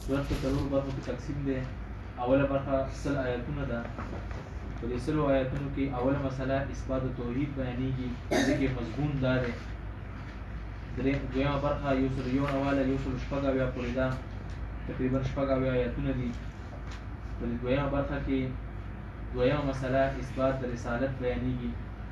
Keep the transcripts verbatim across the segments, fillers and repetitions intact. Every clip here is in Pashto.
صورت په څلورو برخو کې تقسیم دی. اوله برخه سل آیاتونه ده. په دې سلو آیاتونو کې اوله مسله اثبات توحید بیانېږي، دې کې مضمون دا دی. دویمه برخه یو سل یو نواله یو سل شپږ اویا پورې ده، تقریبا شپږ اویا آیاتونه دي. په دې دویمه برخه کې دویمه مسله اثبات د رسالت بیانېږي.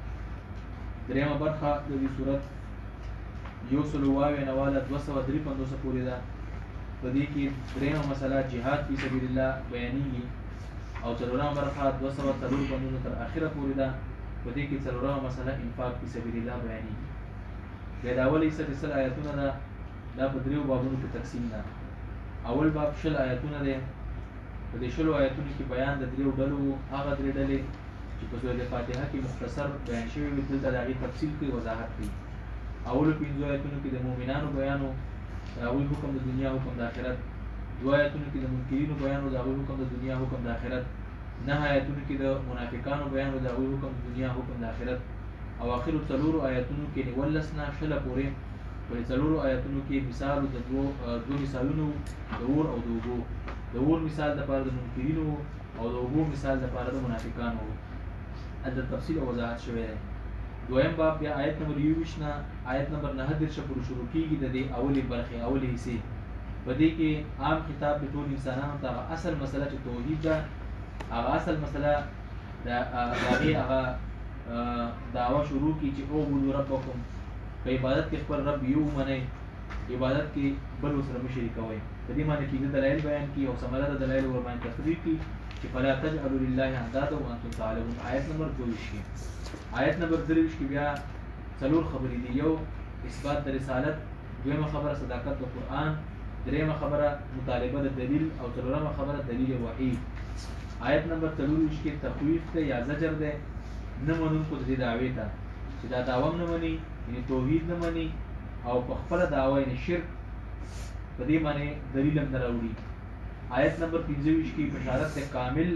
دریمه برخه د دې صورت یو سل اویا نواله دوه سوه درې پنځوسه پورې ده. په دې کې دریمه مسله جهاد فی سبیل الله بیانېږي او څلورمه برخه دوه سوه څلور پنځوس تر اخره پورې ده. په دې کې څلورمه مسله انفاق فی سبیل الله بیانېږي. بیا د اول حصه د سل آیاتونه ده، دا په دریو بابونو کې تقسیم ده. اول باب شل آیاتونه دی. په دې شلو آیاتونو کې بیان د دریو ډلو، هغه درې ډلې چې په سورۃ فاتحه کې مختصر بیان شوي وي، دلته د هغې تفصیل کوي، وضاحت کوي. اولو پنځو آیاتونو کې د مؤمنانو بیان و، د هغوی حکم د دنیا، حکم د آخرت. دوه آیاتونو کې د منکرینو بیان و، د هغوی حکم د دنیا، حکم د آخرت. نهه آیاتونو کې د منافقانو بیان و، د هغوی حکم د دنیا، حکم د آخرت. او آخرو څلورو آیاتونو کې نولس نه شله پورې په دې څلورو آیاتونو کې مثال د دوه دوه مثالونو، د اور او د اوبو. د اور مثال دپاره د منکرینو او د اوبو مثال دپاره د منافقانو. هلته تفصیل او وضاحت شوی دی. دویم باب بیا آیت نمبر یوویشت نه آیت نمبر نهه دېرشه پورې شروع کېږي د دې اولې برخې، اولې حصې. په دې کې عام خطاب د ټولو انسانانو ته هغه اصل مسله چې توحید ده، هغه اصل مسله د هغې هغه دعوه شروع کړي چې اعبدوا ربکم، په عبادت کې خپل رب یو ومنئ، عبادت کې بل ورسره مه شریکوئ. په دې باندې کې د دلایل بیان کړي او ثمره د دلایلو ورباندې تقریر کړي چې فلا تجعلوا لله اندادا وانتم تعلمون. آیت نمبر دوه کې آیت نمبر درې کې بیا څلور خبرې دي. یو اثبات د رسالت، دویمه خبره صداقت د قرآن، دریمه خبره مطالبه د دلیل، او څلورمه خبره دلیل وحید. آیت نمبر څلور کې تخویف دی یا زجر دی نه منونکو د دې دعوې ته چې دا دعوه هم نه مني، یعنې توحید نه مني او په خپله دعوه یعنې شرک په دې باندې دلیل هم نه راوړي. آیت نمبر پنځه ویشت کې بشارت دی کامل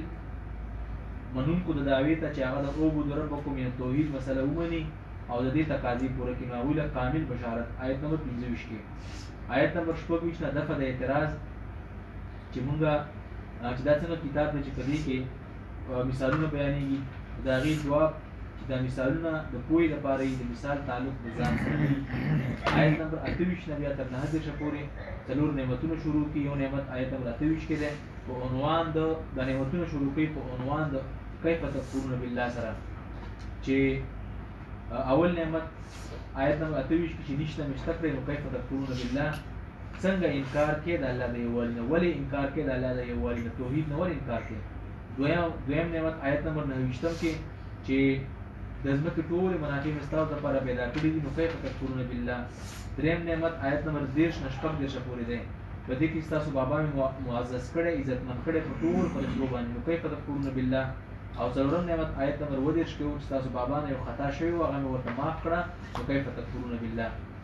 منونکو د دعوې ته چې هغه د اعبدوا ربکم یعنې توحید مسله ومني او د دې تقاضې پوره کړي، نو هغوی له کامل بشارت. آیت نمبر پنځه ویشت کې آیت نمبر شپږ ویشت نه دفع د اعتراض چې مونږه چې دا څنګه کتاب دی چې په دې کې مثالونه بیانېږي، د هغې جواب چې دا مثالونه د پوهې لپاره یي، د مثال تعلق د ځان سره وي. آیت نمبر اته ویشت نه بیا تر نهه دېرشه پورې څلور نعمتونه شروع کړي. یو نعمت آیت نمبر اته ویشت کې دی، په عنوان د د نعمتونه شروع کوي په عنوان د کیف تکفرون بالله سره، چې اول نعمت آیت نمبر اته ویشت کې چې نشته مشته کړی، نو کیف تکفرون بالله، څنګه انکار کې د الله د یووالي نه، ولې انکار کې د الله د یووالي نه، توحید نه ولې انکار کې. دویم دویم نعمت آیت نمبر نهه ویشتم کې چې د ځمکې ټولې منافع مې ستاسو لپاره پیدا کړي دي، نو کیف تکفرون بالله. دریم نعمت آیت نمبر دېرش نه شپږ دېرشه پورې دی، په دې کې ستاسو بابا مې معزز کړی، عزتمن کړی په ټول فرشتو باندې، نو کیف تکفرون بالله. او څلورم نعمت آیت نمبر اووه دېرش کې و چې ستاسو بابا نه یو خطا شوی و، هغه مې ورته معاف کړه، نو کیف تکفرون بالله.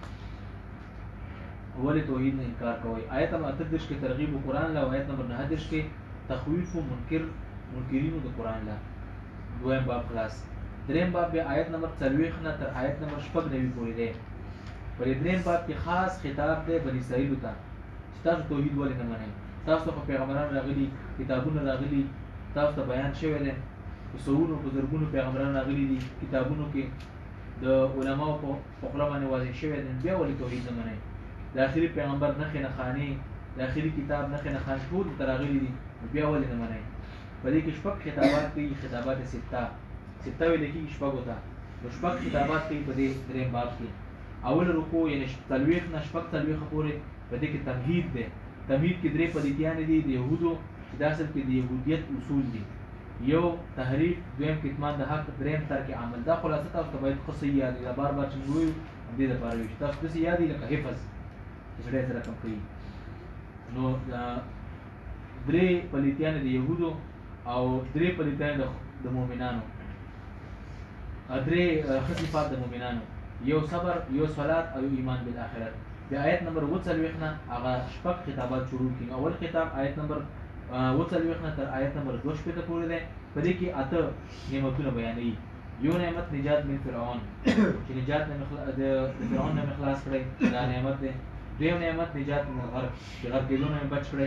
ولې توحید نه انکار کوئ. آیت نمبر اته دېرش کې ترغیب قرآن له، او آیت نمبر نهه دېرش کې تخویف و منکر منکرینو د قرآن له. دویم باب خلاص. دریم باب بیا آیت نمبر څلوېښت نه تر آیت نمبر شپږ نوي پورې دی. په دې دریم باب کې خاص خطاب دی بني اسرائیلو ته چې تاسو توحید ولې نه منئ. تاسو ته خو پیغمبران راغلي، کتابونه راغلي، تاسو ته بیان شوی دی، په سوونو په زرګونو پیغمبران راغلي دي، کتابونو کې د علماو په خوله باندې واضح شوی دی، بیا ولې توحید نه منئ. د آخري پیغمبر نښې نښانې، د آخري کتاب نښې نښانې ټول ورته راغلي دي، بیا ولې نه منئ. په دې کې شپږ خطابات کوي، خطابات سته سته ویل کېږي شپږو ته، نو شپږ خطابات کوي په دې درېیم باب کې. اول رکوع یعنې څلوېښت نه شپږ څلوېښت پورې په دې کې تمهید دی. تمهید کې درې پلیتیانې دي د یهودو، چې دا اصل کې د یهودیت اصول دي. یو تحریف، دویم کتمان د حق، درېیم ترک عمل. دا خلاصه تاسو ته باید ښه صحیح یاد وي، دا بار بار چې موږ وایو همدې دپاره وایو چې تاسو داسې یاد وي لکه حفظ چې سړی سره کم کوي. نو درې پلیتیانې د یهودو او درې پلیتیانې د مؤمنانو، درې ښه صفات د مؤمنانو، یو صبر، یو صلات او یو ایمان بالآخرت. بیا آیت نمبر اووه څلوېښت نه هغه شپږ خطابات شروع کړي. اول خطاب آیت نمبر اووه څلوېښت نه تر آیت نمبر دوه شپېته پورې دی. په دې کې اته نعمتونه بیانوي. یو نعمت نجات من فرعون چې نجات نه د فرعون نه مې خلاص کړی، دا نعمت دی. دویم نعمت نجات من الغرق چې غرق کېدو نه مې بچ کړی،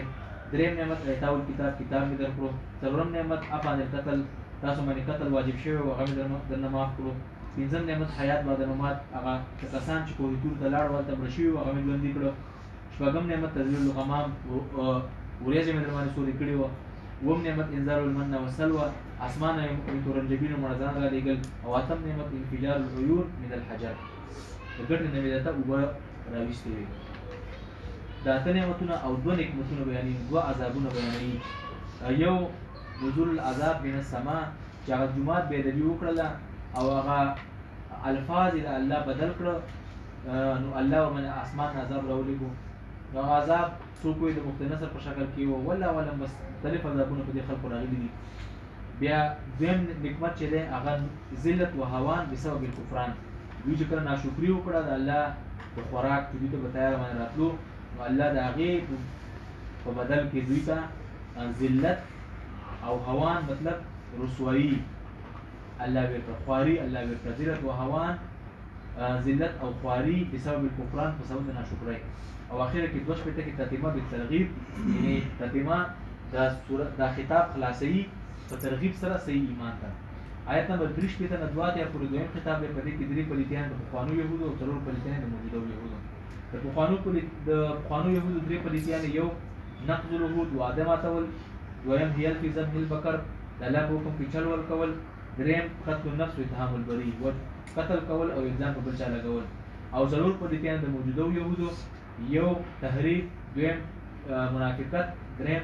دریم نعمت اعطاء الکتاب کتاب مې درکړو. څلورم نعمت افعال القتل تاسو باندې قتل واجب شوی او هغه مې درنه معاف کړو. پنځم نعمت حیات بعد الممات هغه کسان چې کوهتور ته لاړ ورته مړه شوي وو هغه مې ژوندي کړو. شپږم نعمت تذلیل الغمام وریځې مې در باندې سوري کړې وه. اووم نعمت انزال المن والسلوى اسمانه یې تورنجبین او مړزان رالېږل. او اتم نعمت انفجار العیون من الحجر د ګټې نه مې درته اوبه راویستې وې. دا اته نعمتونه او دوه نعمتونه بیانوي، دوه عذابونه بیانوي. یو نزول العذاب من السما چې هغه جومات بې ادبي وکړله او هغه الفاظ یې د الله بدل کړه، نو الله ومن اسمان نه عذاب راولېږو. نو هغه عذاب څوک وایي د مفتی نصر په شکل کې و، والله اعلم بس مختلف عذابونه په دې خلکو راغلي دي. بیا دویم نعمت چې دی هغه ذلت و هوان بسبب الکفران، دوی چې کله ناشکري وکړه د الله د خوراک چې دوی ته په تیاره باندې راتلو، نو الله د هغې په بدل کې دوی ته ذلت او هوان مطلب رسوایی الله ورکړه، خواري الله ورکړه. ذلت و هوان ذلت او خواري بسبب الکفران په سبب د ناشکرۍ. او اخر کې دوه شپېته کې تتمه بالترغیب، یعنی تتمه دا صورت دا خطاب خلاصوي په ترغیب سره صحیح ایمان ته. آیت نمبر درې شپېته نه دوه اتیا پورې دویم خطاب دی. په دې کې درې پلیتیان د پخوانو یهودو او څلور پلیتیان د موجودو یهودو. د پخوانو د پخوانو یهودو درې پلیتیان یو نقض العهود وعده ماتول، دویم هیل فی ذبح البقر د الله په حکم کې چل ول کول، دریم قتل النفس و اتهام البری و قتل کول او الزام په بل چا لګول. او څلور پلیتیان د موجودو یهودو یو تحریف، دویم منافقت، دریم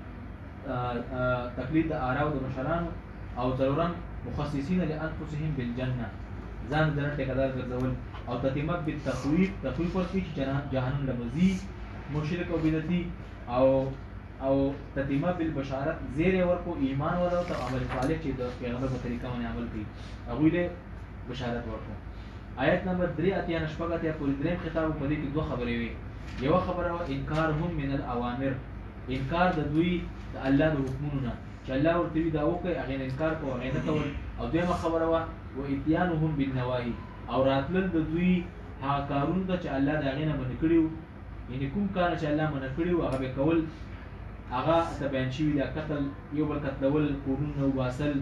تقلید د آراو د مشرانو، او څلورم مخصصین لانفسهم بالجنه ځان د جنت ټیکدار ګرځول. او تتمه بالتخویف، تخویف ورکړي چې جهنم له مزي مشرک او بدعتي، او او تتمه بالبشارت زیری ورکو ایمان ولو ته عمل صالح چې د پیغمبر په طریقه باندې عمل کوي هغوی له بشارت ورکو. آیت نمبر درې اتیا نه شپږ اتیا پورې دریم خطاب په دې کې دوه خبرې وي. یوه خبره وه انکارهم من الاوامر، انکار د دوی د الله د حکمونو نه چې الله ورته وي دا وکړئ هغې نه انکار کوو هغې نه کول. او دویمه خبره وه و اتیانهم بالنواهي، او راتلل د دوی هغه کارونو ته چې الله د هغې نه منع کړي وو، یعنې کوم کار چې الله منع کړي وو هغه به کول. هغه ته بیان شوي دا قتل، یو بل قتلول، کورونه وباسل.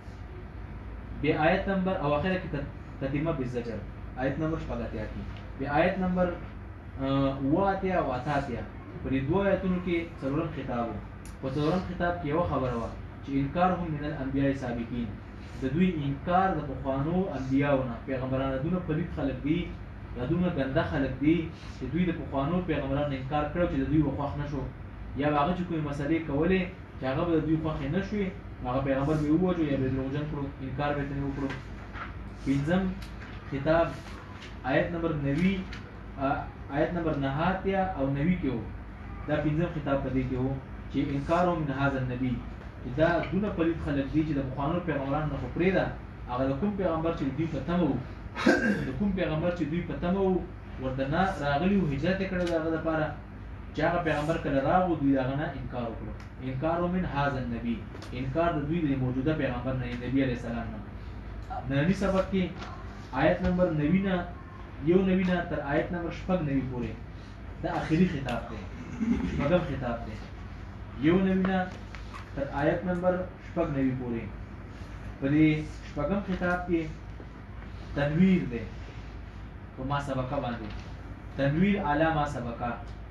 بیا آیت نمبر او اخره کې تتمه بالزجر آیت نمبر شپږ اتیا کې. بیا آیت نمبر اووه اتیا او اته اتیا په دې دوه آیتونو کې څلورم خطاب و. په څلورم خطاب کې یوه خبره وه چې انکارهم من الانبیاء سابقین، د دوی انکار د پخوانو انبیاو نه، پیغمبرانو دونه پلید خلک دي یا دونه ګنده خلک دي چې دوی د پخوانو پیغمبرانو انکار کړو چې د دوی به خوښ نه شو، یا هغه چې کومې مسلې کولې چې هغه به د دوی خوښې نه شوې هغه پیغمبر به یې ووژو یا به یې دروغجن کړو، انکار به یې ترې وکړو. پنځم خطاب آیت نمبر نوي آیت نمبر نهه اتیا او نوي کې و. دا پنځم خطاب په دې کې و چې انکار من هذا النبي، چې دا دونه پلید خلک دي چې د پخوانو پیغمبرانو نه خو پرېږده، هغه د کوم پیغمبر چې دوی په تمه وو د کوم پیغمبر چې دوی په تمه وو ورته نه راغلي وو، هجرت یې کړی د هغه دپاره چې هغه پیغمبر کله راغو دوی د هغه نه انکار وکړو. انکار من هذا النبي، انکار د دوی د موجوده پیغمبر نه، نبي علیه السلام نه. ننني سبق کې آیت نمبر نوي نه یو نوي نه تر آیت نمبر شپږ نوي پورې دا آخري خطاب دی، شپږم خطاب دی. یو نوي نه تر آیت نمبر شپږ نوي پورې په دې شپږم خطاب کې تنویر دی په ما سبقه باندې، تنویر علی ما سبقه،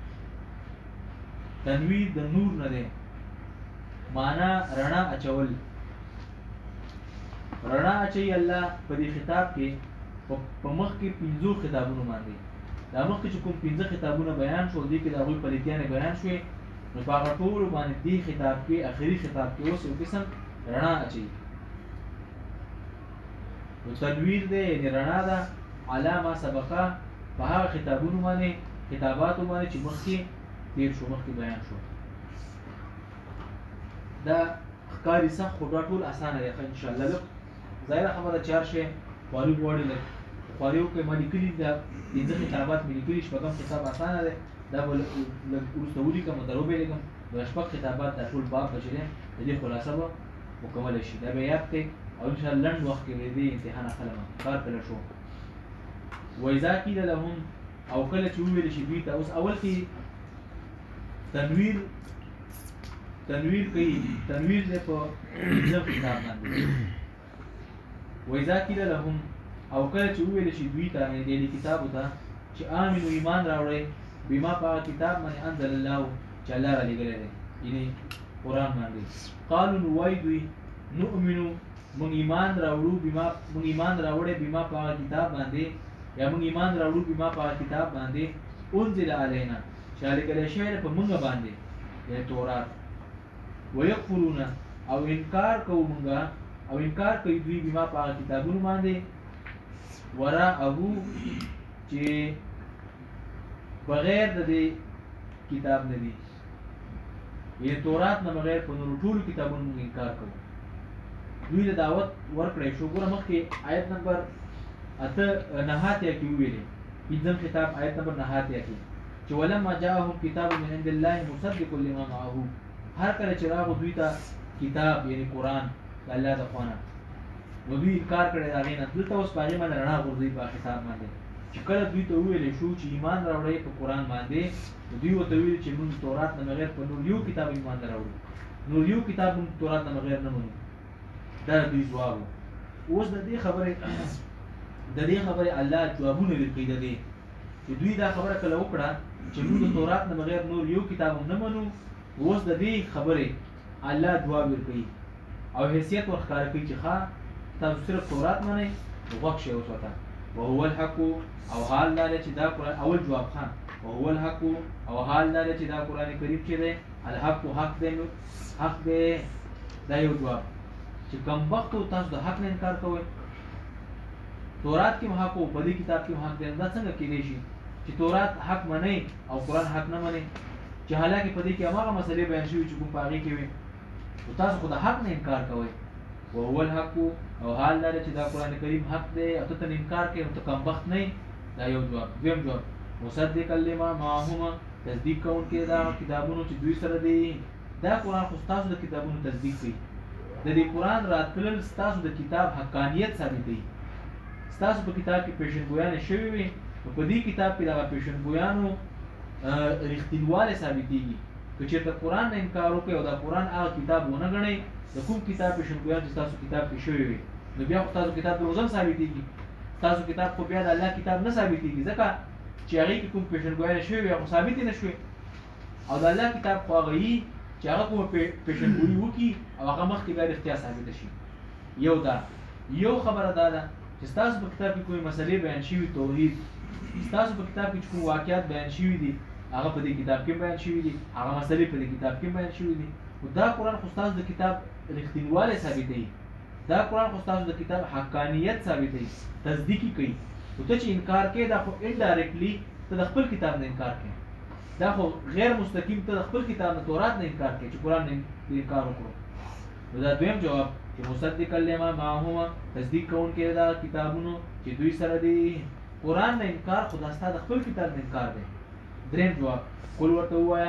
تنویر د نور نه دی، معنا رڼا اچول. رڼا اچوي الله په دې خطاب کې په مخ کې پنځو خطابونو باندې. دا مخکې چې کوم پنځه خطابونه بیان شول دې کې د هغوی پلیتیانې بیان شوې، نو په هغه ټولو باندې دې خطاب کې آخري خطاب کې اوس یو قسم رڼا اچوي. نو تنویر دی یعنې رڼا ده علی ما سبقه په هغه خطابونو باندې خطاباتو باندې چې مخکې تیر شو، مخکې بیان شو. دا ښکاري سخت خو دا ټول اسانه دی انشاءالله. لږ ظاهره خبره چې هر شی خواري غواړي، لږ خواري وکړئ. ما لیکلي دا پنځه خطابات مې لیکلي، شپږم خطاب اسانه دی، دا به لږ وروسته ولیکم او در وبهلیږم. دا شپږ خطابات دا ټول باب به چې دی د دې خلاصه به مکمله شي. دا به یاد کړئ او انشاءالله لنډ وخت کې به د دې امتحان اخلم. کار کله شو وایذا قیل لهم، او کله چې وویل شي دوی ته. اوس اول کې تنویر تنویر کوي تنویر دی په پنځم کتاب باندې وایذا قیل لهم او کله چې وویل شي دوی ته یعنې دې کتابو ته چې آمنو ایمان راوړئ بما په هغه کتاب باندې انزل الله چې الله را لېږلی دی یعنې قرآن باندې قالو نو وایي دوی نؤمنو موږ ایمان راوړو بما موږ ایمان راوړی بما په هغه کتاب باندې یا موږ ایمان راوړو بما په هغه کتاب باندې انزل علینا چې را لېږلی شوی دی په موږ باندې یعنې تورات ویکفرون او انکار کوو موږ او انکار کوي دوی بما په هغه کتابونو باندې وراءه چې بغیر د دې کتاب نه دي یعنې تورات نه بغیر په نورو ټولو کتابونو موږ انکار کوو دوی د دعوت ورکړی شو ګوره مخکې آیت نمبر اته نهه اتیا کې وویلې پنځم کتاب آیت نمبر نهه اتیا کې چې ولما جاءهم کتاب من عند الله مصدق لما معه هر کله چې راغو دوی ته کتاب یعنې قرآن د الله د خوا نه نو دوی انکار کړی د هغې نه دلته اوس په هغې باندې رڼا غورځوي په کتاب باندې چې کله دوی ته وویلی شو چې ایمان راوړئ په قرآن باندې نو دوی ورته ویلي چې موږ تورات نه بغیر په نور یو کتاب ایمان نه راوړو نور یو کتاب موږ تورات نه بغیر نه منو دا دوی ځواب و اوس د دې خبرې د دې خبرې الله جوابونه ورکوي د دې چې دوی دا خبره کله وکړه چې موږ د تورات نه بغیر نور یو کتاب هم نه منو اوس د دې خبرې الله جواب ورکوي او حیثیت ورښکاره کوي چې ښه تاسو صرف تورات منئ نو غوږ شئ اوس ورته وهو الحق او حال دا دی چې دا قرآن اول جواب خان وهو الحق او حال دا دی چې دا قرآن کریم چې دی الحق حق دی حق دی دا یو جواب چې کم وخت تاسو د حق نه انکار کوئ تورات کې حق او په دې کتاب کې حق دی دا څنګه کېدای شي چې تورات حق منئ او قرآن حق نه منئ چې حالانکه په دې کې هماغه مسلې بیان شوي چې کوم په هغې کې وي نو تاسو خو د حق نه انکار کوئ وهو الحق او حال دا چې دا قرآن کریم حق دی او ته ته انکار کوې نو ته کمبخت نه یې دا یو جواب دویم جواب مصدقا لما معهم تصدیق کوونکی دا کتابونو چې دوی سره دی دا قرآن خو ستاسو د کتابونو تصدیق کوي د دې قرآن راتلل ستاسو د کتاب حقانیت ثابتوي ستاسو په کتاب کې پیشنګویانې شوي وي نو په دې کتاب کې دغه پیشنګویانو رښتینوالی ثابتېږي که چېرته قرآن نه انکار وکړئ او دا قرآن هغه کتاب ونه ګڼئ د کوم کتاب پیشنګویان چې ستاسو کتاب کې شوي وي نو بیا خو ستاسو کتاب دروغ هم ثابتېږي ستاسو کتاب خو بیا د الله کتاب نه ثابتېږي ځکه چې هغې کې کوم پیشنګویانې شوي وي خو ثابتې نه شوې او د الله کتاب خو هغه وي چې هغه کومه پیشنګویي وکړي او هغه مخکې بیا رښتیا ثابته شي یو دا یو خبره دا ده چې ستاسو په کتاب کې کومې مسلې بیان شوي توحید ستاسو په کتاب کې چې کوم واقعات بیان شوي دي هغه په دې کتاب کې بیان شوي دي هغه مسلې په دې کتاب کې بیان شوي دي خو دا قرآن خو ستاسو د کتاب رښتینوالی ثابتوي دا قرآن خو ستاسو د کتاب حقانیت ثابتوي تصدیق یې کوي خو ته چې انکار کوې دا خو انډایرکټلي ته د خپل کتاب نه انکار کوې دا خو غیر مستقیم ته د خپل کتاب نه تورات نه انکار کوې چې قرآن نه انکار وکړو نو دا دویم جواب چې مصدقا لما معهم تصدیق کوونکی دا کتابونو چې دوی سره دي قرآن نه انکار خو دا ستا د خپل کتاب نه انکار دی دریم جواب قل ورته ووایه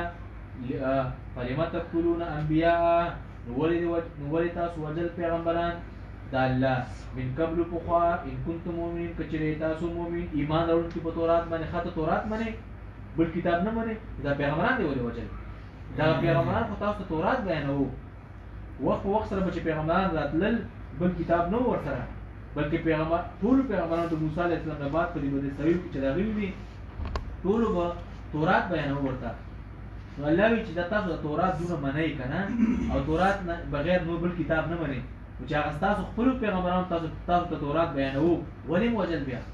فلم تقتلون انبیاء نو ولې تاسو وژل پیغمبران د الله من قبل پخوا ان کنتم مؤمنین که چېرې تاسو مؤمن ایمان راوړونکي په تورات باندې ښه ته تورات منئ بل کتاب نه منئ دا پیغمبران دی ولې وژل دغه پیغمبران خو تاسو ته تورات بیانوو وخت په وخت سره به چې پیغمبران راتلل بل کتاب نه و ورسره بلکې پیغمبر ټولو پیغمبرانو د موسی علیه السلام نه بعد په دې بني اسرائیل کې چې راغلي دي ټولو به تورات بیانوو ورته نو الله وایي چې دا تاسو د تورات دونه منئ که نه او تورات نه بغیر نور بل کتاب نه منئ نو چې هغه ستاسو خپلو پیغمبرانو تاسو تاسو ته تورات بیانوو ولې م وژل بیا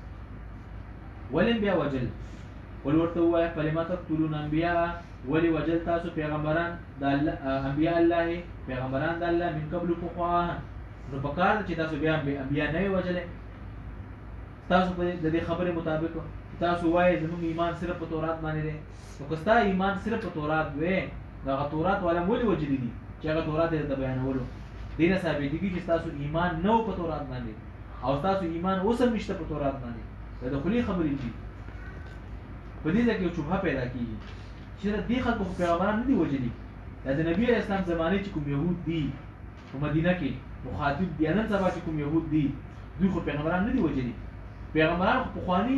ولې بیا وژل قل ورته ووایه فلم تقتلون انبیاء ولې وژل تاسو پیغمبران د الله انبیاء الله پیغمبران د الله من قبل پخوا نو پکار ده چې تاسو بیا انبیاء نه وي وژلی تاسو په د دې خبرې مطابق تاسو وایئ زموږ ایمان صرف په تورات باندې دی نو که ستا ایمان صرف په تورات وی نو هغه تورات والا م ولې وژلي دي چې هغه تورات یې درته بیانولو دې نه ثابتېږي چې ستاسو ایمان نه و په تورات باندې او ستاسو ایمان اوس هم نشته په تورات باندې دا د خولې خبرې دي په دې ځای کې یو شبهه پیدا کېږي چې دې خلکو خو پیغمبران نه دي وژلي دا د نبي علیه اسلام زمانې چې کوم یهود دي په مدینه کې مخاطب دي نن سبا چې کوم یهود دي دوی خو پیغمبران نه دي وژلي پیغمبران خو پخواني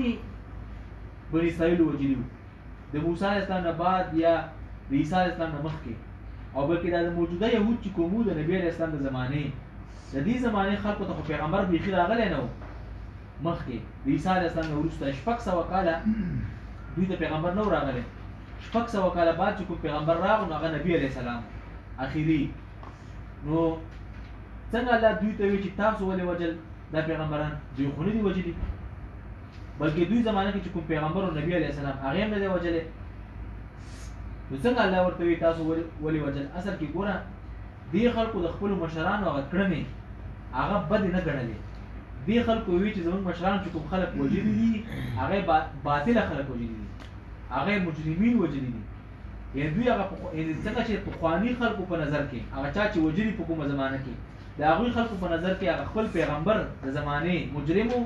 بني اسرائیل وژلي وو د موسی علیه السلام نه بعد یا د عیسی علیه السلام نه مخکې او بلکې دا د موجوده یهود چې کومو د نبی علیه السلام د زمانې د دې زمانې خلکو ته خو پیغمبر بیخي راغلی نه و مخکې د عیسی علیه السلام نه وروسته شپږ سوه کاله دوی ته پیغمبر نه و راغلی شپږ سوه کاله بعد چې کوم پیغمبر راغی نو هغه نبی علیه السلام اخري نو څنګه الله دوی ته وی چې تاسو ولې وجل دا پیغمبران دوی خو نه دي وجلي بلکې دوی زمانه کې چې کوم پیغمبر او نبی علیه السلام هغه هم نه دی وجلې نو څنګه الله ورته وی تاسو ولې وجل اصل کې ګوره دې خلکو د خپل مشرانو هغه کړنې هغه بد نه ګڼلې دې خلکو وی چې زموږ مشران چې کوم خلک وجلي دي هغه باطل خلک وجلي دي هغه مجرمین وجلي دي یعنی دوی هغه څنګه چې پخواني خلکو په نظر کې هغه چا چې وجلي په کومه زمانه کې د هغوی خلکو په نظر کې هغه خپل پیغمبر د زمانې مجرمو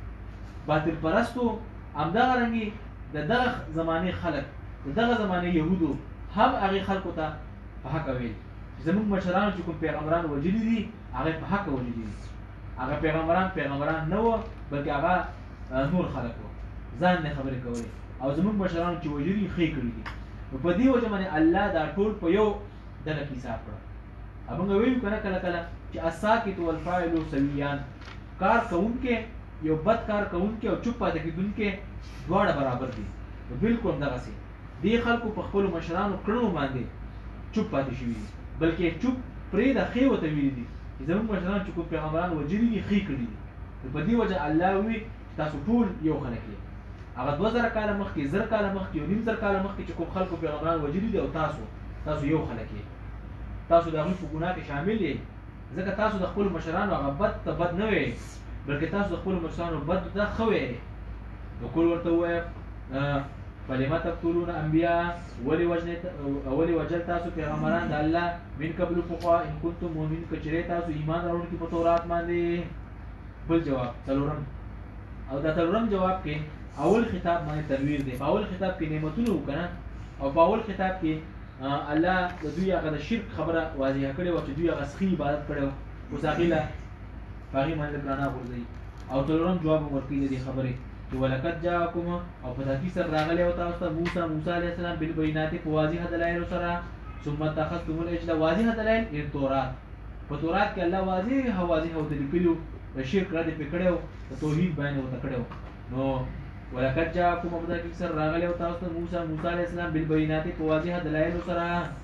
باطل پرستو همدغه رنګې د دغه زمانې خلک د دغه زمانې یهودو هم هغې خلکو ته په حق ویل چې زموږ مشرانو چې کوم پیغمبران وجلي دي هغه په حق وجلي دي هغه پیغمبران پیغمبران نه وو بلکې هغه نور خلک وو ځان نه خبرې کولې او زموږ مشرانو چې وجلي ښې کړي دي نو په دې وجه باندې الله دا ټول په یو ډله کې حساب کړه موږ ویلو کنه کله کله چې الساکت والفاعل سویان کار کوونکې یو بد کار کوونکې او چوپ پاتې کېدونکې دواړه برابر دي بالکل دغسې دې خلکو په خپلو مشرانو کړنو باندې چوپ پاتې شوي دي بلکې چوپ پرېږده ښې ورته ویلي دي چې زموږ مشران چې کوم پیغمبران وجلي دي ښې کړي دي نو په دې وجه الله ووي تاسو ټول یو خلک یې هغه دوه زره کاله مخکې زر کاله مخکې یو نیم زر کاله مخکې چې کوم خلکو پیغمبران وجلي دي او تاسو تاسو یو خلک یې تاسو د هغوی په ګناه کې شامل یې ځکه تاسو د خپلو مشرانو هغه بد ته بد نه وئ بلکې تاسو د خپلو مشرانو بد ته ښه وئ نو کول ورته ووایه فلم تقتلون انبیاء ولې وجل تاسو پیغمبران د الله من قبل پخوا ان کنتم مؤمنین که چېرې تاسو ایمان راوړونکي په تورات باندې بل جواب څلورم او دا څلورم جواب کې اول خطاب باندې تنویر دی په اول خطاب کې نعمتونه وکړه او په اول خطاب کې الله د دوی هغه د شرک خبره واضحه کړې وه چې دوی هغه سخي عبادت کړی و اوس هغې له په هغې باندې ګرانه غورځوي او څلورم جواب هم ورکوي د دې خبرې چې ولقد جاءکم او په تحقیق سره راغلی و تاسو ته موسی موسی علیه السلام بالبینات په واضحه دلایلو سره ثم اتخذتم العجل واضحه دلایل یې تورات په تورات کې الله واضحه واضحه ورته لیکلي د شرک رد یې پرې کړی و د توحید بیان یې ورته کړی و نو ولقد جاءكم په تحقیق سره راغلی و تاسو ته موسی موسی علیه السلام بالبینات په واضحه دلایلو سره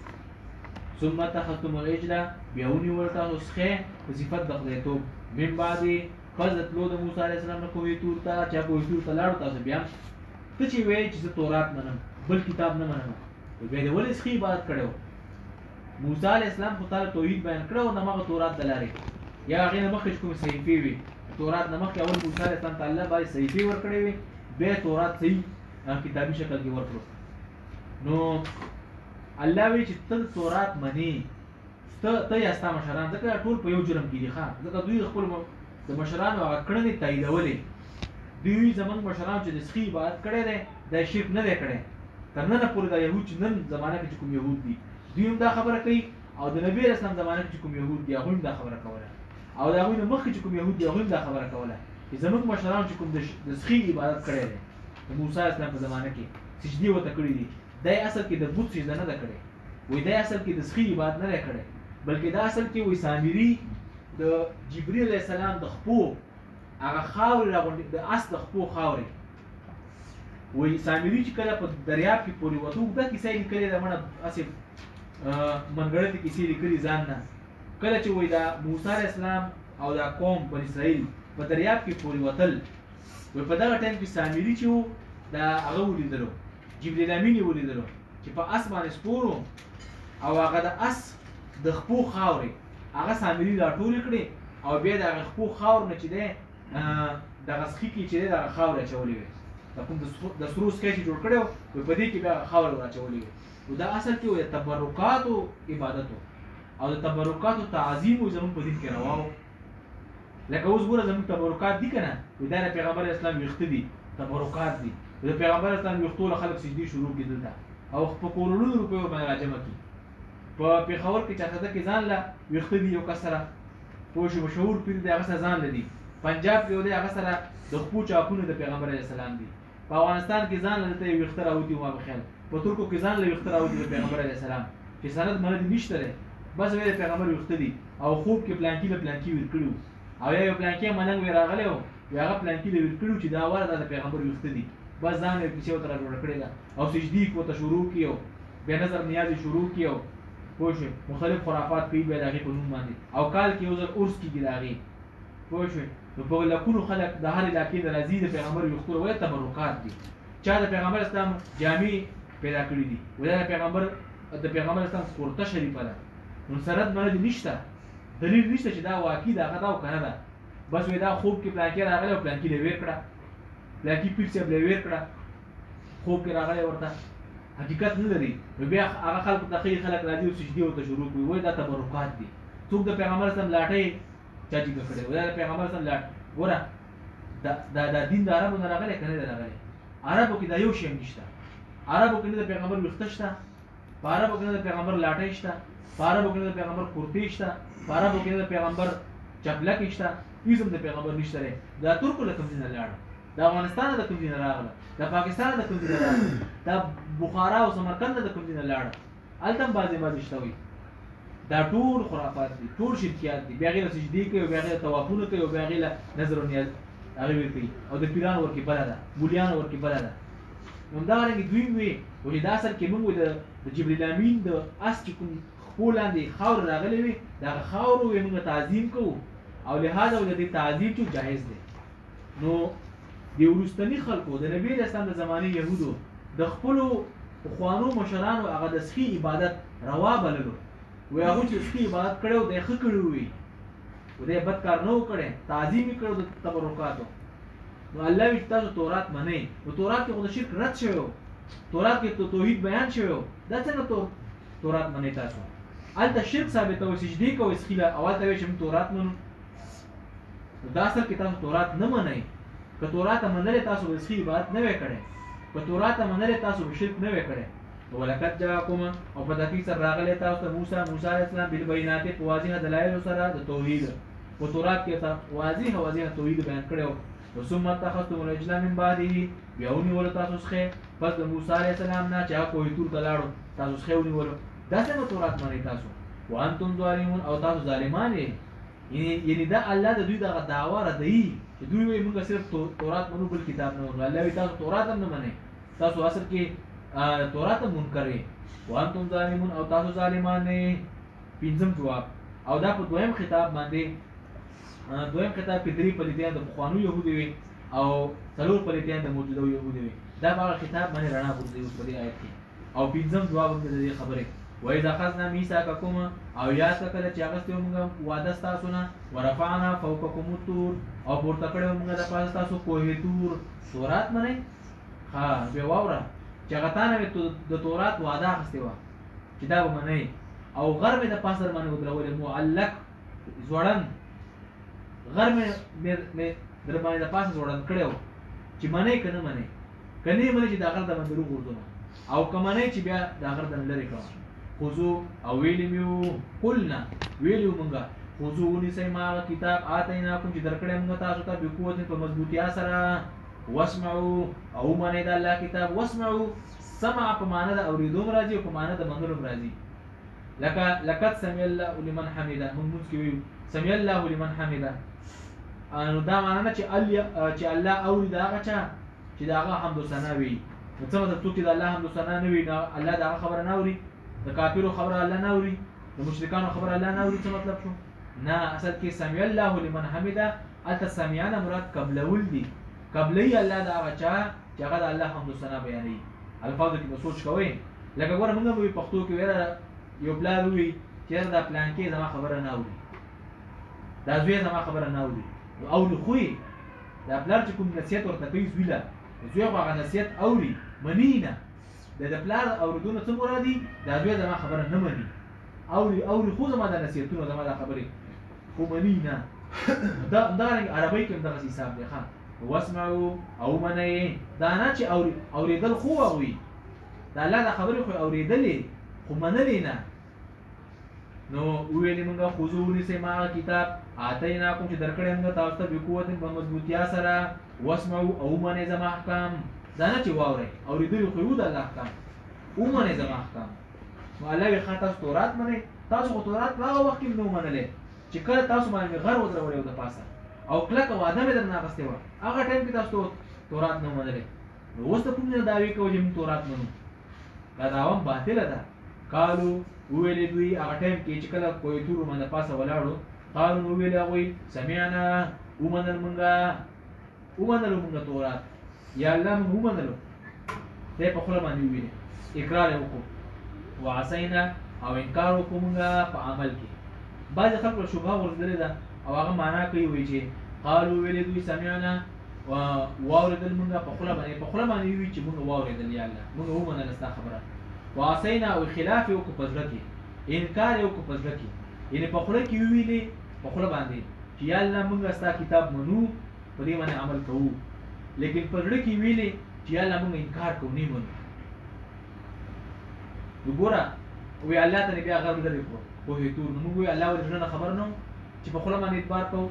ثم اتخذتم العجل بیا ونیول تاسو سخی په صفت د خدایتوب من بعد پس د تلو د موسی علیه السلام نه کوهي تور ته چا کوهي تور ته لاړو تاسو بیا ته چې وایې چې زه تورات منم بل کتاب نه منم بیا د ولې سخي عبادت کړی و موسی علیه السلام خو تا توحید بیان کړی و د همغه تورات د لارې یا هغې نه مخکې چې کومې صحیفې وي تورات نه مخکې اول موسی علیه السلام ته الله باندې صحیفې ورکړې وې بیا تورات صحیح کتابي شکل کې ورکړو نو الله وی چې ته تورات منې ته ته یا ستا مشران ځکه ټول په یو جرم کې دي ښه ځکه دوی خپل د مشرانو هغه کړنې تاییدولې دوی زموږ مشران چې د سخي عبادت کړی دی دا شرک نه دی کړی تر ننه پورې دا یهود چې نن زمانه کې چې کوم یهود دي دوی هم دا خبره کوي او د نبي اسلام زمانه کې چې کوم یهود دي هغوی هم دا خبره کوله او د هغوی نه مخکې چې کوم یهود دي هغوی هم دا خبره کوله چې زموږ مشران چې کوم د سخي عبادت کړی دی د موسی اسلام په زمانه کې سجدې ورته کړي دي دا اصل کې د بت سجده نه ده کړې وایي دا اصل کې د سخي عبادت نه دی کړی بلکې دا اصل کې وایي سامري د جبرئیل علیه السلام د خپو هغه خاورې راغونډې د اس د خپو خاورې وایي سامري چې کله په دریاب کې پورې وته اوږده کیسه یې لیکلې ده مړه هسې منګړتې کیسې لیکلي ځان نه کله چې وایي دا موسی علیه السلام او دا قوم بن اسرائیل په دریاب کې پورې وتل وایي په دغه ټایم کې سامري چې و دا هغه ولیدلو جبرئیل امین یې ولیدلو چې په اس باندې سپور او هغه د اس د خپو خاورې هغه سامري راټولې کړې او بیا د هغه خپو خاور نه چې دی دغه سخي کې چې دی دغه خاورې اچولې وې د کوم د سرو سکی چې جوړ کړی و په دې کې بیا هغه خاورې ور اچولې وې نو دا اصل کې و د تبرکاتو عبادت او د تبرکاتو تعظیم و زموږ په دین کې روا و لکه اوس ګوره زموږ تبرکات دي که نه وایي دا د پیغمبر اسلام ویښته دي تبرکات دي د پیغمبر اسلام ویښتو له خلک سجدې شروع کړي دلته او په کروڑونو روپیو باندې راجمع کړي په پېښور کې چاته کې ځان له ویښته دي یو کس سره پوه شو مشهور پیر دی هغه سره ځان له دي پنجاب کې یو دی هغه سره د خپو چاپونه د پیغمبر علیه السلام دي په افغانستان کې ځان له دلته یو ویښته راوتي وما بخیل په ترکو کې ځان له ویښته راوتي د پیغمبر علیه السلام چې چې سند باندې نشته دی بس وی د پیغمبر وخت دی او خوب کې پلانکی له پلانکی ور کړو او یو پلانکی مننګ وی راغلی او هغه پلانکی له ور کړو چې دا وره د پیغمبر وخت دی بس ځان یې کیسه وتر جوړ کړی او سجدي کو ته شروع کیو بیا نظر نیازي شروع کیو پوه مختلف خرافات کوي به دغه په نوم باندې او کال کې یو ځل اورس کیږي دغه پوه نو په لکونو خلک د هر علاقې د راځي د پیغمبر وختو وي تبرکات دي چا د پیغمبر اسلام جامع پیدا کړی دي ولې د پیغمبر د پیغمبر اسلام کورته شریفه ده نو سند باندې نشته دلیل نشته چې دا واقعي دا غدا او کنه ده بس وې دا خوب کې پلان کې راغلی او پلان کې لوي کړه پلان کې پیر څه لوي کړه خوب کې راغلی ورته حقیقت نه لري نو بیا هغه خلک تخیل خلک راځي او سجدي او تشروع کوي وای دا تبرکات دي څوک د پیغمبر اسلام لاټي چاچی کړي وای د پیغمبر اسلام لاټ ګوره دا دا دین د عربو نه راغلی کنه راغلی عربو کې دا یو شی نشته عربو کې د پیغمبر وختشته په عربو کې د پیغمبر لاټي شته په عربو کې د پیغمبر کورتی شته په عربو کې د پیغمبر چپلک شته هیڅ د پیغمبر نشته دا ترکو له کوم ځای لاړ دا افغانستان د کوم ځای راغله دا پاکستان د کوم ځای راغله دا بخارا او سمرقند د کوم ځای لاړ التم بازي بازي شته دا ټول خرافات دي ټول شرکیات دي بیا غیر سجدي کوي بیا غیر طوافونه کوي بیا غیر نظر او نیاز هغه کوي او د پیران ورکی بلدا بولیان ورکی بلدا نو دا رنګ دوی وي ولې دا سر کې موږ د جبرئیل امین د اس چې کوم خپلاندې خاور راغلي وي دا خاور وي موږ تعظیم کوو او لهدا د دې تعظیم چې جایز دی نو د ورستنی خلکو د نبی اسلام د زمانه يهودو د خپل خوانو مشرانو هغه د سخی عبادت روا بللو وی هغه چې سخی عبادت کړو د خ کړو وي ودې بد کار نه وکړي تعظیم کړو د تبرکاتو نو الله وی تاسو تورات منئ او تورات کې خو د شرک رد شوی تورات کې توحید بیان شوی دا څنګه تو تورات منئ تاسو الته شرک ثابت او سجدي کوي سخیله اول ته وی چې تورات منو دا اصل کې تاسو تورات نه منئ که تورات منل تاسو د سخی عبادت نه وکړي که تورات منل تاسو شرک نه وکړي ولقد جاءكم او په دقیق سره راغلی تاسو ته موسی موسی علیه السلام بالبينات په واضح دلایل سره د توحید په تورات کې تاسو واضح واضح توحید بیان کړو ثم اتخذتم العجل من بعده بيوني ول تاسو څخه پس د موسی علیه السلام نه چا کوی تور تلاړو تاسو څخه ونیول دا څنګه تورات باندې تاسو وانتم ظالمون او تاسو ظالمان یې یعنی دا الله د دوی دغه دعوا ردی چې دوی وي موږ صرف تورات منو بل کتاب نه ورو الله وی تاسو تورات هم نه منئ تاسو اصل کې تورات منکر وانتم ظالمون او تاسو ظالمان نه پنځم جواب او دا په دویم خطاب باندې دویم خطاب کې درې پلیتیان د بخوانو يهودي وي او څلور پلیتیان د موجوده يهودي وي دا هغه خطاب باندې رڼا ورځي اوس په دې آیت کې او پنځم جواب هم د دې خبره وای دا خاصنا میثاقکم او یاد کړه چې هغه ستو موږ وعده تاسو نه ورفعنا فوقکم الطور او پورته کړو موږ د پاسه تاسو کوه تور تورات منئ ها به واوره چې هغه تانه د تورات وعده اخیستې وه چې دا به منئ او غر مې د پاسه باندې ودرولې معلق ځوړن غر مې در باندې د پاسه ځوړن کړی و چې منئ که نه منئ که نه یې منئ چې د غر د باندې وغورځوم او که منئ چې بیا د غر د نه لرې کړم خذو او ویلی میو قلنا ویلیو مونږه خذو ونیسئ ما هغه کتاب آتیناکم چې درکړی مونږ تاسو ته بقوت په مضبوطیا سره واسمعوا او منئ د الله کتاب واسمعوا سمع په معنی د اورېدو راځي او په معنی د منلو راځي لکه لقد سمع الله لمن حمده موږ موږ کې ویو سمع الله لمن حمده نو دا معنی چې الله چې الله اوري دا هغه چا چې دا هغه حمد و ثنا وي نو څه مطلب چې د الله حمد و ثنا نه وي الله دا خبره نه اوري د کافرو خبره الله نه اوري د مشرکانو خبره الله نه اوري څه مطلب شو نه اصل کې سمع الله لمن حمده الته سمعنا مراد قبلول دي قبلي الله دا هغه چا چې هغه د الله حمد و ثنا بیانوي الفاظ کې به سوچ کوئ لکه ګوره موږ به پښتو کې ویره یو بلار وي چې دا پلان کې زما خبره نه اوري دا زوی زما خبره نه اوري او نو خوې دا بلار چې کوم نصیحت ورته کوي زویله زوی هغه نصیحت اوري منی نه د د پلار اوریدونه څه مرادي دا زوی زما خبره نه مني اوري اوري خو زما د نصیحتونو زما د خبرې خو منی نه دا دا عربی کې دغه حساب دی ښا واسمعوا او منئ دا نه چې اوري اوریدل خو وي دا الله د خبرې خو اوریدلې خو منلې نه نو ویلې موږ خذونی سما کتاب آتیناکم چې درکړې موږ تاسو ته بقوت په مضبوطیا سره واسمعوا او منئ زما احکام دا نه چې واوري اوریدل خو یو د الله احکام او منئ زما احکام نو الله وی ښه تاسو تورات منئ تاسو خو تورات په هغه وخت کې نو منلې چې کله تاسو باندې غر ودرولې د پاسه او کلکه واده مې درنه اخیستې وه هغه ټایم کې تاسو تورات نه منلې نو اوس ته کوم ځای دعوې کوو چې موږ تورات منو دا دعوه هم باطله ده قالو وویلې دوی هغه ټایم کې چې کله کویتور باندې پاسه ولاړو قالو نو ویلې هغوی سمعنا ومنل مونږه ومنلو مونږه تورات یا الله مونږ ومنلو دی په خوله باندې وویلې اقرار یې وکړو وعصینا او انکار وکړو مونږه په عمل کې بعضې خلکو له شبهه غورځېدلې ده او هغه معنا کوي وایي چې قالو ویلې دوی سمعنا واورېدل مونږه په خوله باندې په خوله باندې ووایي چې مونږ واورېدل یا الله مونږ ومنله ستا خبره وعصینا او خلاف یې وکړو په زړه کې انکار یې وکړو په زړه کې یعنې په خوله کې وویلې په خوله باندې چې یا الله مونږ ستا کتاب منو په دې باندې عمل کوو لیکن په زړه کې ویلې چې یا الله مونږ انکار کوو نه منو نو ګوره وی الله ته بیا غرب لري کړو پوهېتور نو موږ وایو الله ولې زړه نه خبر نه چې په خوله باندې اعتبار کوو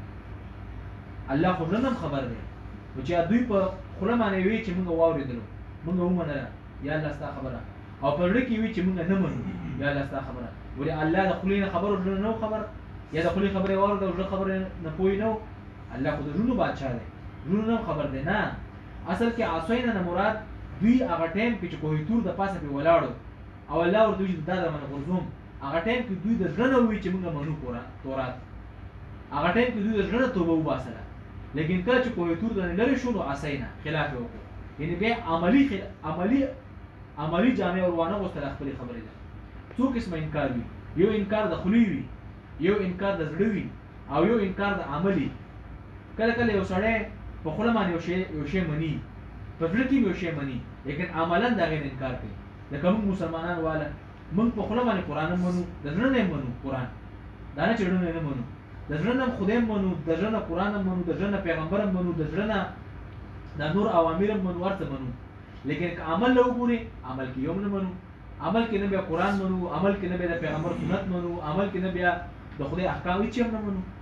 الله خو زړه نه خبر دی نو چې دوی په خوله باندې وایي چې مونږ واورېدلو مونږ ومنله یا الله ستا خبره او په زړه کې وایي چې مونږ نه منو یا الله ستا خبره ولې الله د خولې نه خبر او زړه نه خبر یا د خولې خبرې واورېده او زړه خبرې نه پوه نه الله خو د زړونو بادشاه دی زړونو نه خبر دی نه اصل کې عصینا نه مراد دوی هغه ټایم کې چې کوهیتور د پاسه پې ولاړو او الله ورته وایي دا درمنه غورځوم هغه ټایم کې دوی د زړه نه ووایي چې موږ منو تورات هغه ټایم کې دوی د زړه نه توبه وباسله لیکن کله چې کوهیتور نه لرې شو نو عصینا خلاف یې وکړو یعنې بیا عملي عملي عملي جامع ور وانه غوښتله خپلې خبرې ده څو قسمه انکار وي یو انکار د خولې وي یو انکار د زړه وي او یو انکار د عملي کله کله یو سړی په خوله باندې یو شی یو شی مني په زړه کې یو شی مني لیکن عملا د هغې انکار کوي لکه موږ مسلمانان واله موږ په خوله باندې قرآن هم منو د زړه نه منو قرآن دا نه چې زړه نه منو د زړه نه خدای هم منو د زړه نه قرآن هم منو د زړه نه پیغمبر هم منو د زړه نه د نور اوامر هم منو ورته منو لیکن که عمل له وګورې عمل کې یو نه منو عمل کې نه بیا قرآن منو عمل کې نه بیا د پیغمبر سنت منو عمل کې نه بیا د خدای احکام هېڅ هم نه منو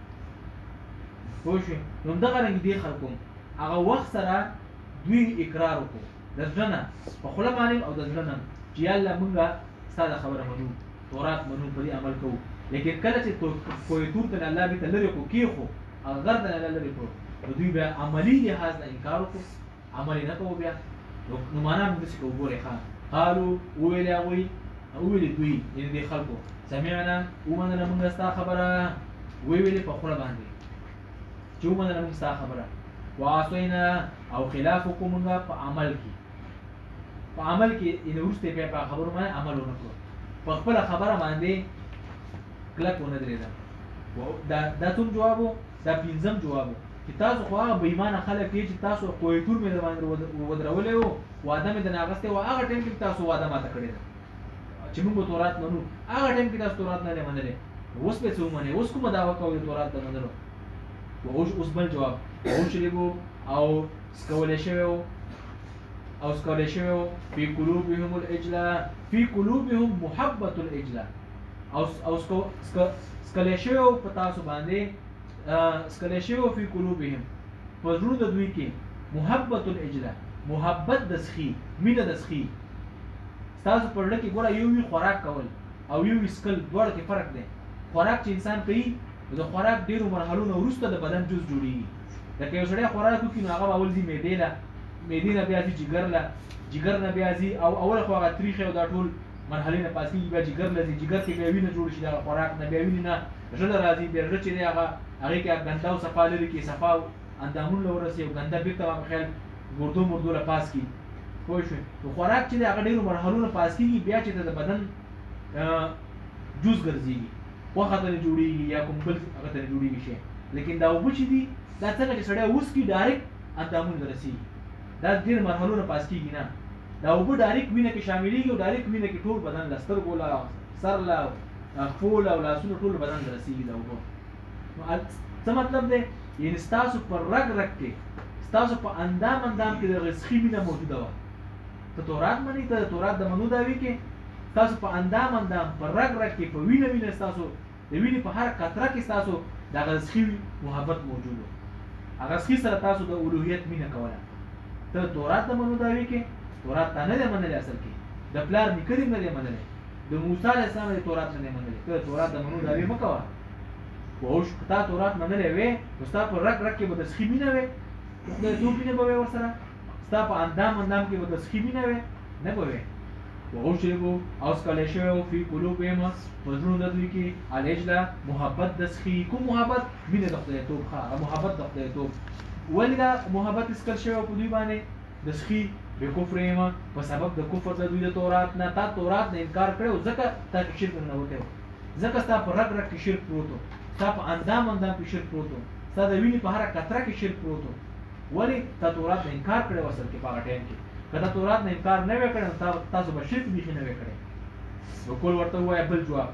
پوه شوې نو همدغه رنګې دې خلکو هغه وخت سره دوی اقرار وکړو د زړه نه په خوله باندې او د زړه نه چې یا الله مونږ ستا د خبره منو تورات منو په دې عمل کوو لیکن کله چې کوهیتور ته الله بېرته لرې کړو کېښو هغه غر ته الله لرې کړو نو دوی بیا عملي لحاظ نه انکار وکړو عمل یې نه کوو بیا نو معنا موږ داسې کوو ګورئ ښه قالو وویلې هغوی وویلې دوی یعنې دې خلکو سمعنا ومنله مونږ ستا خبره ویې ویلې په خوله باندې چې ومنله مونږ ستا خبره وعصینا او خلاف وکړو مونږ په عمل کې په عمل کې یعنې وروسته بیا په خبرو باندې عمل ونه کړو په خپله خبره باندې کلک ونه درېدم دا دا کوم جواب و دا پنځم جواب و چې تاسو خو هغه بېایمانه خلک یې چې تاسو کوهیتور مې د باندې ودرولی و واده مې درنه اخیستی و هغه ټایم کې تاسو واده ماته کړې ده چې موږ به تورات منو هغه ټایم کې تاسو تورات نه دی منلی اوس به څه ومنئ اوس کومه دعوه کوئ تورات د منلو اوس بل جواب وشربو او سکولی شوی و او سکولی شوی و فی قلوبهم العجله فی قلوبهم محبة العجله او او سکولی شوی و په تاسو باندې سکولی شوی و فی قلوبهم په زړونو د دوی کې محبة العجله محبت د سخي مینه د سخي ستاسو په زړه کې ګوره یو وي خوراک کول او یو وي سکل دواړه کې فرق دی خوراک چې انسان کوي د خوراک ډېرو مرحلو نه وروسته د بدن جز جوړېږي لکه یو سړی خوراک وکړي نو هغه به اول ځي معدې له معدې نه بیا ځي جګر له جګر نه بیا ځي او اول خو هغه تریخې او دا ټول مرحلې نه پاس کېږي بیا جګر له ځي جګر کې بیا وینه جوړه شي دغه خوراک نه بیا وینې نه زړه راځي بیا زړه چې دی هغه هغې کې ګنده او صفا لري کې صفا اندامونو له ورسي او ګنده بېرته به خیال ګردو مردو له پاس کړي پوه شوې نو خوراک چې دی هغه ډېرو مرحلو نه پاس کېږي بیا چې د بدن جوز ګرځېږي غوښه ته جوړېږي یا کوم بل هغه ته جوړېږي شی لیکن دا اوبه چې دي دا څنګه چې سړی وڅکي ډایرکټ اندامونو ته رسېږي دا ډېر مرحلو نه پاس کېږي نه دا اوبه ډایرکټ وینه کې شاملېږي او ډایرکټ وینه کې ټول بدن له سترګو له سر له پښو له او لاسونو ټول بدن ته رسېږي دا اوبه نو څه مطلب دی یعنې ستاسو په رګ رګ کې ستاسو په اندام اندام کې د رسخي مینه موجوده وه ته تورات منې ته د تورات د منو دعوې کې ستاسو په اندام اندام په رګ رګ کې په وینه وینه ستاسو د وینې په هر قطره کې ستاسو دغه رسخي محبت موجود و هغه رسخي سره تاسو د الوهیت مینه کوله ته تورات د منو دعوې کې تورات تا نه دی منلی اصل کې د پلار نیکه دې نه دی منلی د موسی علیه السلام د تورات نه منلې ته تورات د منو داوی مکوه ووش کتا تورات منلې وې ستا په رګ رګ کې به د سخی مینه وې د تو مینه به ورسره ستا په اندام اندام کې به د سخی مینه وې نه به وې وغشربوا او سکلی شوی فی قلوبهم په زړونو د دوی کې العجله محبت د سخي کوم محبت مینه د خدایتوب ښه محبت د خدایتوب ولې دا محبت اسکل شوی په دوی باندې د سخي به کفرهم په سبب د کفر د دوی د تورات نه تا تورات نه انکار کړو ځکه تا شرک نه وته ځکه ستا په رګ رګ کې شرک پروتو ستا په اندام اندام کې شرک پروتو ستا د وینې په هر قطره کې شرک پروتو ولې تا تورات نه انکار کړو اصل کې په هغه ټایم کې کله تورات نه انکار نه وکړ تاسو به شرک بیخي نه وکړئ نو کول ورته وایي بل جواب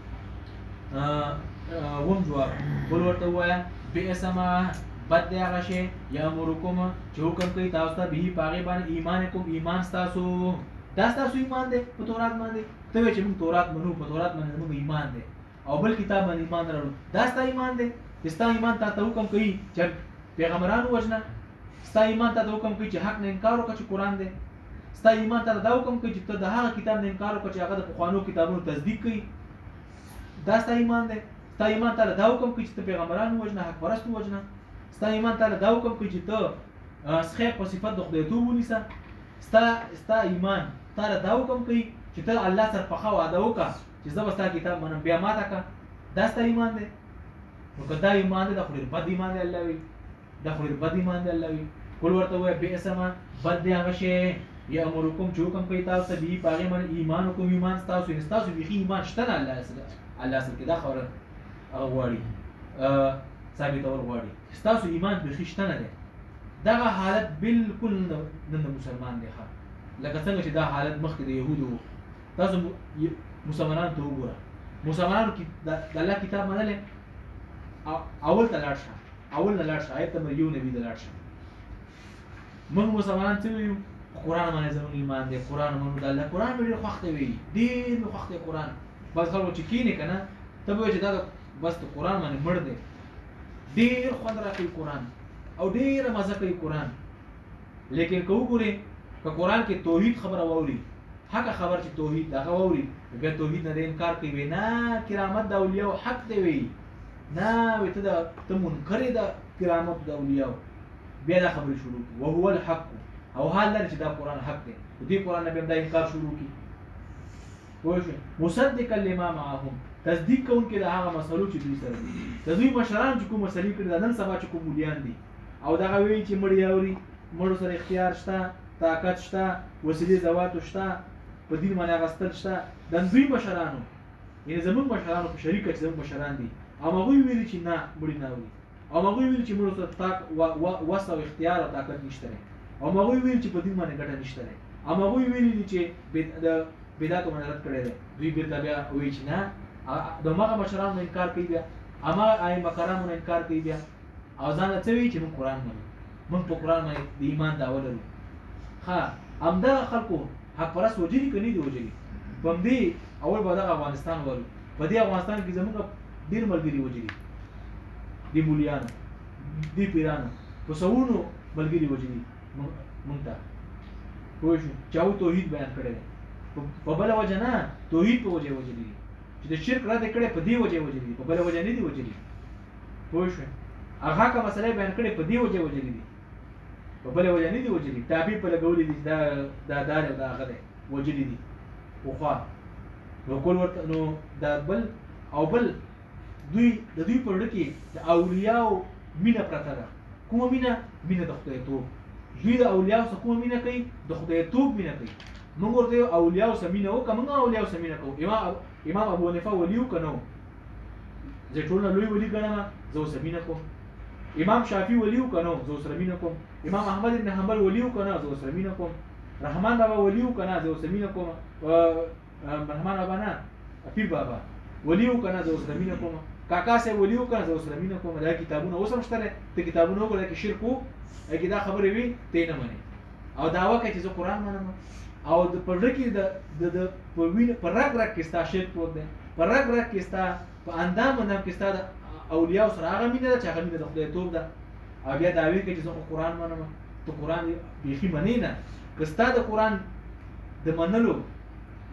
وم جواب کول ورته وایي بئس ما بد دی هغه شی یامرکم چې حکم کوي تاسو ته به په هغې باندې ایمان کوم ایمان ستاسو دا ستاسو ایمان دی په تورات باندې ته وایې چې موږ تورات منو په تورات باندې زموږ ایمان دی او بل کتاب باندې ایمان راوړو دا ستا ایمان دی چې ستا ایمان تا ته حکم کوي چې پیغمبرانو وژنه ستا ایمان ته حکم کوي چې حق نه انکار وکړه چې قرآن دی ستا ایمان ته دا حکم کوي چې ته د هغه کتاب نه انکار وکړه چې هغه د پخوانو کتابونو تصدیق کوي دا ستا ایمان دی ستا ایمان ته دا حکم کوي چې ته پیغمبرانو وژنه حق پرست وژنه ستا ایمان ته دا حکم کوي چې ته سخی په صفت د خدایتوب ونیسه ستا ستا ایمان تا دا حکم کوي چې ته الله سره پخه وعده وکړه چې زه به ستا کتاب منم بیا ماته کړه دا ستا ایمان دی نو که دا ایمان دی دا خو ډېر بد ایمان دی الله وایي دا خو ډېر بد ایمان دی الله وایي کول ورته وایي بئس ما بد دی هغه شی یامرکم چې حکم کوي تاسو ته به په هغې باندې ایمان وکړو ایمان ستاسو ستاسو بیخي ایمان شته نه الله سره الله سره کې دا خبره هغه غواړي ثابتول غواړي ستاسو ایمان بیخي شته نه دی دغه حالت بالکل نن د مسلمان دی ښه لکه څنګه چې دا حالت مخکې د یهودو و تاسو مسلمانانو ته وګوره مسلمانانو د الله کتاب منلی اول ته لاړ شه اول نه لاړ شه آیت نمبر یو نبي ته لاړ شه موږ مسلمانان څه وایو قرآن باندې زموږ ایمان دی قرآن منو د الله قرآن مې ډېر خوښ دی وایي ډېر مې خوښ دی قرآن بس خلکو چې کښېنې که نه ته به وایې چې دا بس د قرآن باندې مړ دی ډېر خوند راکوي قرآن او ډېره مزه کوي قرآن لیکن که وګورې که قرآن کې توحید خبره واوري حقه خبر چې توحید دغه واوري بیا توحید نه د انکار کوي وایي نه کرامت د اولیاو حق دی وایي نه وایي ته د ته منکر یې د کرامت د اولیاو بیا دا خبرې شروع کړي وهو الحق او حال لري چې دا قرآن حق دی دې قرآن نه بیا دا انکار شروع کړي پوه شوې مصدقا لما معهم تصدیق کوونکي د هغه مسلو چې دوی سره دي د دوی مشران چې کوم مسلې کړي دا نن سبا چې کوم مولیان دي او دغه وایي چې مړي اوري مړو سره اختیار شته طاقت شته وسیلې ذواتو شته په دین باندې اخیستل شته د دوی مشرانو یعنې زموږ مشرانو په شریکه چې زموږ مشران دي او هغوی ویلي چې نه مړي نه اوري او هغوی ویلي چې مړو سره وس او اختیار او طاقت نشته او هغوی ویلي چې په دین باندې ګټه نشته او هغوی ویلي دي چې د بدعتو باندې رد کړی دی دوی بېرته بیا وایي چې نه د همغه مشرانو انکار کوي بیا همغه ائمه کرامو نه انکار کوي بیا او ځان ته څه وایي چې موږ قرآن منو موږ په قرآن باندې د ایمان دعوه لرو ښه همدغه خلکو حق پرست وجلي که نه دي وجلي په همدې اول به دغه افغانستان ولو په دې افغانستان کې زموږ ډېر ملګري وجلي دې مولیانو دې پیرانو په سوونو ملګري وجلي موږ ته پوه شو چې هغوی توحید بیان کړی دی په بله وجه نه توحید په وجه وجلي دي چې د شرک رد یې کړی په دې وجه وجلي دي په بله وجه نه دي وجلي پوه شوې هغه که مسله بیان کړې په دې وجه وجلي دي په بله وجه نه دي وجلي تعبیر په لګولي دي چې دا دا دا دی دا هغه دی وجلي دي پخوا نو کول ورته نو دا بل او بل دوی د دوی په زړه کې د اولیاو مینه پرته ده کومه مینه مینه د خدایتوب دوی د اولیاو څخه کومه مینه کوي د خدایتوب مینه کوي موږ ورته اولیاو سره مینه وکړو موږ اولیاو سره مینه کوو امام امام ابو حنیفه ولی و که نه و زه ټول نه لوی ولی ګڼم زه ورسره مینه کوم امام شافعي ولی و که نه زه ورسره مینه کوم امام احمد بن حنبل ولی و که نه زه ورسره مینه کوم رحمان بابا ولی و که نه زه ورسره مینه کوم رحمان بابا نه پیر بابا ولی و که نه زه ورسره مینه کوم کاکا صاحب ولی و که نه زه ورسره مینه کوم دا کتابونه اوس هم شته ته کتابونه وګوره کې شرک و هغې دا خبرې وي ته یې نه منې او دعوه کوي چې زه قرآن منم او د په زړه کې د د په وینه په رګ رګ کې ستا شرک پروت دی په رګ رګ کې ستا په اندام اندام کې ستا د اولیاو سره هغه مینه ده چې هغه مینه د خدایتوب ده او بیا دعوې کوي چې زه خو قرآن منم ته قرآن بیخي منې نه که ستا د قرآن د منلو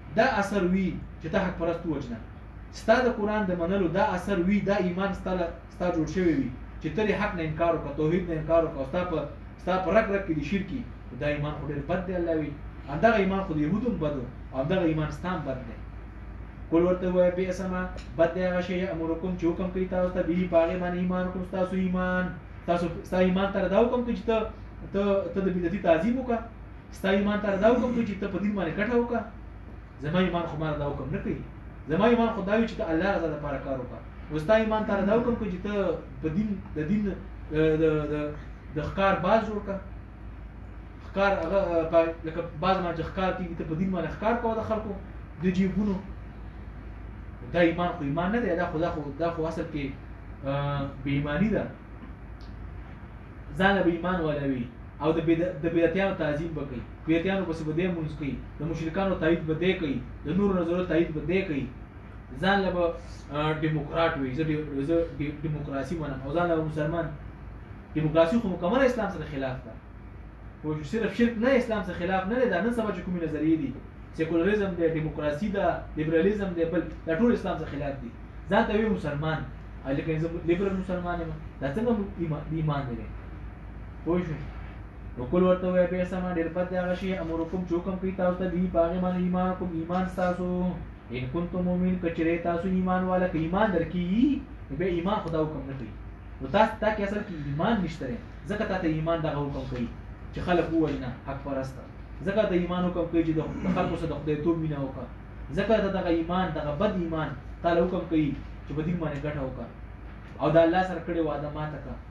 دا اثر وي چې ته حق پرست وجنه ستا د قرآن د منلو دا اثر وي دا ایمان ستا ستا جوړ شوی وي چې ته حق نه انکار وکړه توحید نه انکار وکړه ستا په ستا په رګ رګ کې د شرکی دا ایمان خو ډېر بد دی الله وي همدغه ایمان خو د یهودو بد و همدغه ایمان ستا هم بد دی قل ورته وایه بئس ما بد دی هغه شی امرکم چې حکم کوي تاسو ته به په هغې باندې ایمان کوم ستاسو ایمان تاسو ستا ایمان ته دا حکم کوي چې ته ته ته د بدعتي تعظیم وکړه ستا ایمان ته دا حکم کوي چې ته په دین باندې کټه وکړه زما ایمان خو ما دا حکم نه کوي زما ایمان خو دا وي چې ته الله رضا لپاره کار وکړه نو ستا ایمان ته دا حکم کوي چې ته په دین د دین د د د ښکار باز جوړ کړه ښکار هغه لکه باز ما چې ښکار کېږي ته په دین باندې ښکار کوه د خلکو د جیبونو دا ایمان خو ایمان نه دی دا خو دا خو دا خو اصل کې بې ایماني ده ځان له بې ایمان ولوي او د بدعتیانو تعظیم به کوي بدعتیانو پسې به دی مونځ کوي د مشرکانو تایید به دی کوي د نورو نظرونو تایید به دی کوي ځان له به ډیموکراټ وي زه ډیموکراسي منم او ځان له مسلمان ډیموکراسي خو مکمل اسلام سره خلاف ده خو صرف شرک نه اسلام سره خلاف نه دی دا نن سبا چې کومې نظریې دي سیکولریزم دی ډیموکراسي ده لیبرالیزم دی بل دا ټول اسلام سره خلاف دي ځان ته وي مسلمان لیکن زه لیبرل مسلمان یم دا څنګه ایمان دی پوه شوې نو کول ورته وایه بئس ما ډېر بد دی هغه شی امرکم چې حکم کوي تاسو ته به په هغې باندې ایمان کوم ایمان ستاسو ان کنتم مؤمن که چېرې تاسو ایمان والا که ایمان درکېږي نو بیا ایمان خو دا حکم نه کوي نو تاسو تا کې اصل کې ایمان نشته دی ځکه تا ته ایمان دغه حکم کوي چې خلک ووایي نه حق پرسته ځکه د ایمان حکم کوي چې د خلکو سره د خدایتوب مینه وکړه ځکه ته دغه ایمان دغه بد ایمان تا له حکم کوي چې په دین باندې ګټه وکړه او د الله سره کړې وعده ماته کړه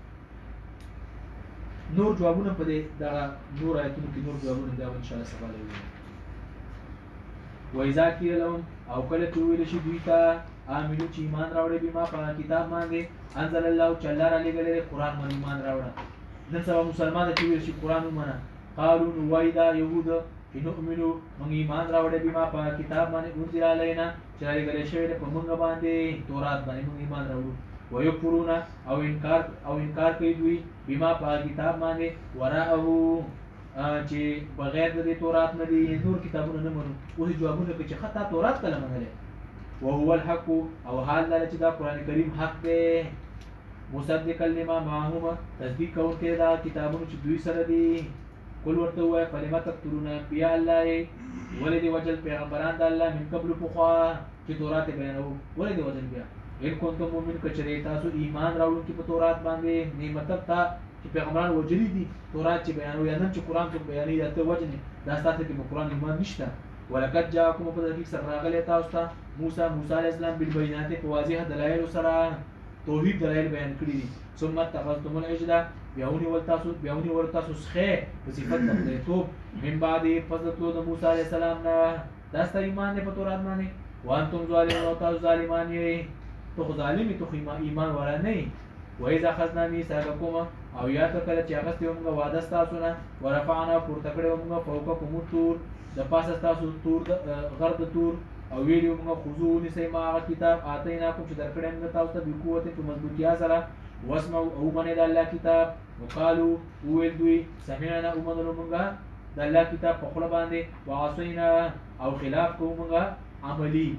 نور جوابونه په دې دغه نور آیتونو کې نور جوابونه دا ان شاء الله سبا له وي وایذا قیل لهم او کله چې ویل شي دوی ته آمنو چې ایمان راوړې بما په کتاب باندې انزل الله چې الله را لېږلی قرآن باندې ایمان راوړه نن سبا مسلمان چې ویل شي قرآن ومنه قالو نو وایي دا یهود چې نؤمنو موږ ایمان راوړی بما په کتاب باندې انزل علینا چې را لېږلی شوی دی په موږ باندې تورات باندې موږ ایمان راوړو ويكفرون او انکار او انکار کوي دوی بما په کتاب باندې وراءه چې بغیر د تورات نه دي نور کتابونه نه منو اوس جوابونه کوي چې خطا تورات کله منلې وهو الحق او حال دا چې دا قران کریم حق دی مصدق لما معهم تصدیق کوي دا کتابونه چې دوی سره دي کول ورته وای کلمه تکترون بیا الله ولید وجل پیغمبران د الله من قبل فخوا چې تورات بیانو ولید وجل بیا ان کنتم مؤمن کچری تاسو ایمان راوړو کې په تورات باندې نه مطلب تا چې پیغمبران وجلی دي تورات چې بیانو یا نن چې قران څخه بیانې ته وجنه دا ستاسو کې قران ایمان نشته ولقد جاءكم په دې سره راغلی تاسو ته موسی موسی علی السلام بالبينات په واضح دلایل سره توحید دلایل بیان کړی دي ثم تخذتم العجل بیاونی ولتاسو بیاونی ورتاسو څخه په صفت د توب من بعد فضلتو د موسی علی السلام نه دا ست ایمان نه په تورات باندې وانتم ظالمون او تاسو ظالمان یې تو ظالمی تو ایمان والا نه وای ځا خزنا میثاقکم او یا ته کله چې هغه ستومغه وعده تاسو نه ورفعنا پورته کړو موږ فوقکم تور د پاسه تاسو تور غرد تور او ویلو موږ خذو نسی ما کتاب اتینا کوم چې درکړم موږ تاسو ته د قوت په مضبوطیا سره واسمعوا او باندې د الله کتاب وقالو ویل دوی سمعنا او منلو موږ د الله کتاب په خپل باندې وعصینا او خلاف کوو موږ عملی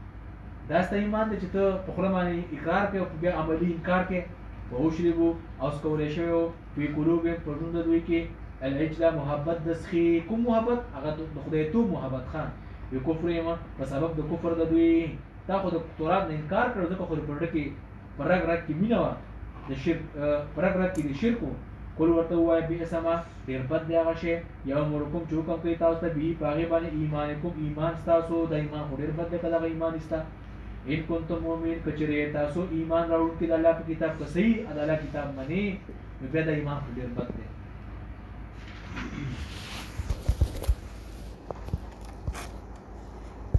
دا ست ایمان دی چې ته په خپل باندې اقرار کوي او بیا عملی انکار کوي او شریبو او سکولې شوی په قلوب په ژوند دوی کې العجله محبت د سخي کوم محبت هغه د خدای تو محبت خان یو کفر یې په سبب د کفر د دوی تا خو د تورات نه انکار کړو ځکه خو په ډکه کې پرګ راک کې مینه و د شرک پرګ راک کې د شرکو کول ورته وای به اسما ډیر بد دی هغه شی یو مرکم چې حکم کوي تاسو ته به پاغه باندې ایمان کوم ایمان تاسو د ایمان خو ډیر بد دی کله ایمان استا ان کنتم مؤمن کچری تاسو ایمان راوړ کې د الله په کتاب کو صحیح د الله کتاب باندې بیا د ایمان خو ډیر بد دی